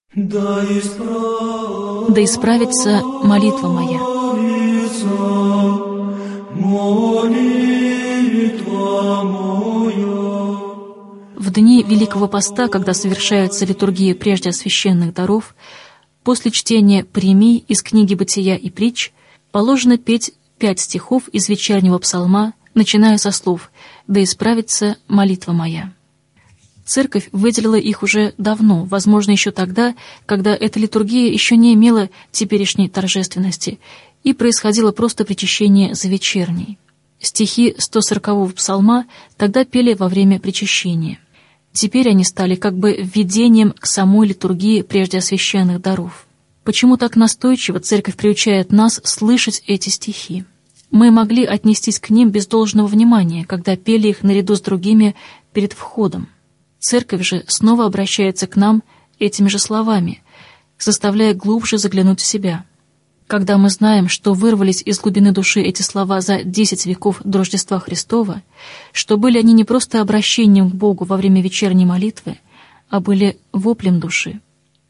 Да исправится молитва моя. В дни Великого Поста, когда совершается литургия прежде священных даров, после чтения премий из книги «Бытия» и «Притч» положено петь 5 стихов из вечернего псалма, начиная со слов «Да исправится молитва моя». Церковь выделила их уже давно, возможно, еще тогда, когда эта литургия еще не имела теперешней торжественности, и происходило просто причащение за вечерней. Стихи 140-го псалма тогда пели во время причащения. Теперь они стали как бы введением к самой литургии прежде священных даров. Почему так настойчиво Церковь приучает нас слышать эти стихи? Мы могли отнестись к ним без должного внимания, когда пели их наряду с другими перед входом. Церковь же снова обращается к нам этими же словами, заставляя глубже заглянуть в себя. Когда мы знаем, что вырвались из глубины души эти слова за 10 веков до Рождества Христова, что были они не просто обращением к Богу во время вечерней молитвы, а были воплем души,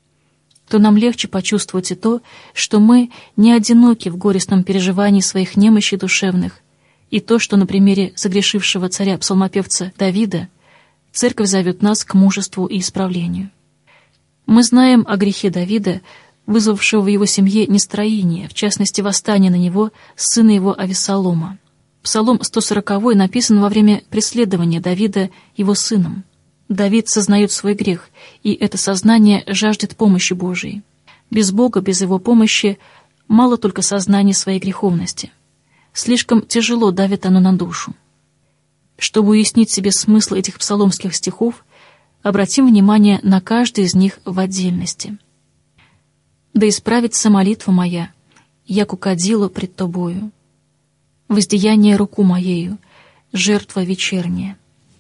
то нам легче почувствовать и то, что мы не одиноки в горестном переживании своих немощей душевных, и то, что на примере согрешившего царя-псалмопевца Давида Церковь зовет нас к мужеству и исправлению. Мы знаем о грехе Давида, вызвавшего в его семье нестроение, в частности, восстание на него сына его Авессалома. Псалом 140 написан во время преследования Давида его сыном. Давид сознает свой грех, и это сознание жаждет помощи Божией. Без Бога, без Его помощи мало только сознания своей греховности. Слишком тяжело давит оно на душу. Чтобы уяснить себе смысл этих псаломских стихов, обратим внимание на каждый из них в отдельности. «Да исправится молитва моя, яку кадило пред тобою, воздаяние руку моею, жертва вечерняя».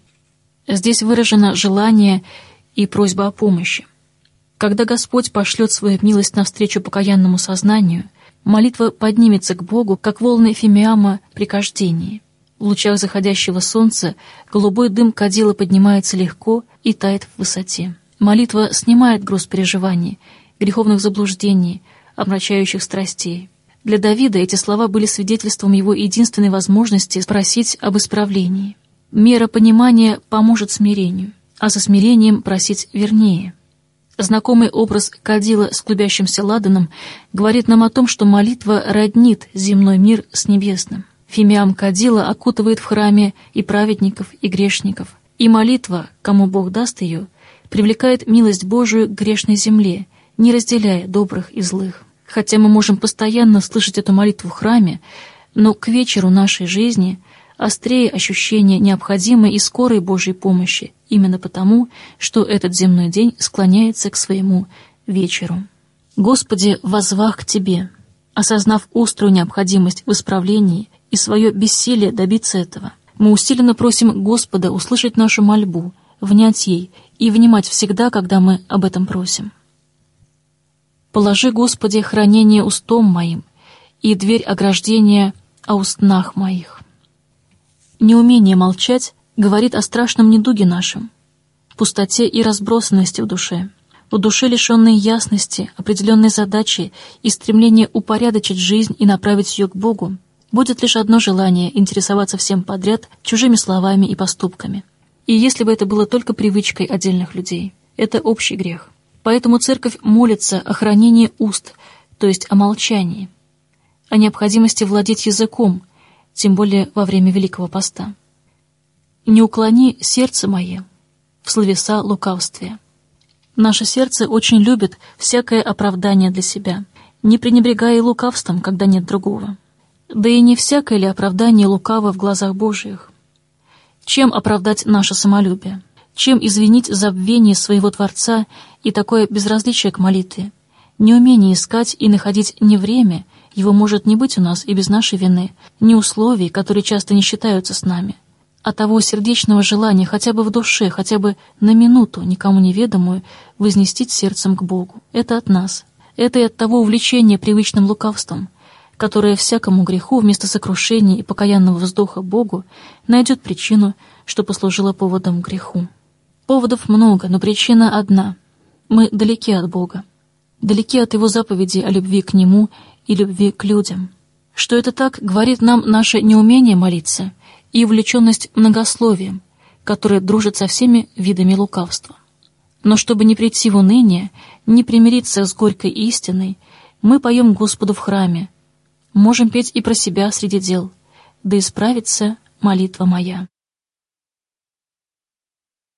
Здесь выражено желание и просьба о помощи. Когда Господь пошлет свою милость навстречу покаянному сознанию, молитва поднимется к Богу, как волны фимиама при кождении. В лучах заходящего солнца голубой дым кадила поднимается легко и тает в высоте. Молитва снимает груз переживаний, греховных заблуждений, омрачающих страстей. Для Давида эти слова были свидетельством его единственной возможности спросить об исправлении. Мера понимания поможет смирению, а со смирением просить вернее. Знакомый образ кадила с клубящимся ладаном говорит нам о том, что молитва роднит земной мир с небесным. Фимиам кадила окутывает в храме и праведников, и грешников. И молитва, кому Бог даст ее, привлекает милость Божию к грешной земле, не разделяя добрых и злых. Хотя мы можем постоянно слышать эту молитву в храме, но к вечеру нашей жизни острее ощущение необходимой и скорой Божьей помощи, именно потому, что этот земной день склоняется к своему вечеру. Господи, воззвах к Тебе, осознав острую необходимость в исправлении и свое бессилие добиться этого, мы усиленно просим Господа услышать нашу мольбу, внять ей и внимать всегда, когда мы об этом просим. «Положи, Господи, хранение устом моим и дверь ограждения о устнах моих». Неумение молчать говорит о страшном недуге нашем, пустоте и разбросанности в душе лишенной ясности, определенной задачи и стремления упорядочить жизнь и направить ее к Богу, будет лишь одно желание интересоваться всем подряд чужими словами и поступками. И если бы это было только привычкой отдельных людей, это общий грех. Поэтому Церковь молится о хранении уст, то есть о молчании, о необходимости владеть языком, тем более во время Великого Поста. «Не уклони сердце мое в словеса лукавствия». Наше сердце очень любит всякое оправдание для себя, не пренебрегая и лукавством, когда нет другого. Да и не всякое ли оправдание лукаво в глазах Божиих? Чем оправдать наше самолюбие? Чем извинить забвение своего Творца и такое безразличие к молитве? Неумение искать и находить не время, его может не быть у нас и без нашей вины, ни условий, которые часто не считаются с нами, а того сердечного желания хотя бы в душе, хотя бы на минуту, никому неведомую, вознестить сердцем к Богу. Это от нас. Это и от того увлечения привычным лукавством, которое всякому греху вместо сокрушения и покаянного вздоха Богу найдет причину, что послужило поводом к греху. Поводов много, но причина одна. Мы далеки от Бога. далеки от Его заповедей о любви к Нему и любви к людям. Что это так, говорит нам наше неумение молиться и увлеченность многословием, которое дружит со всеми видами лукавства. Но чтобы не прийти в уныние, не примириться с горькой истиной, мы поем Господу в храме, можем петь и про себя среди дел, да исправится молитва моя.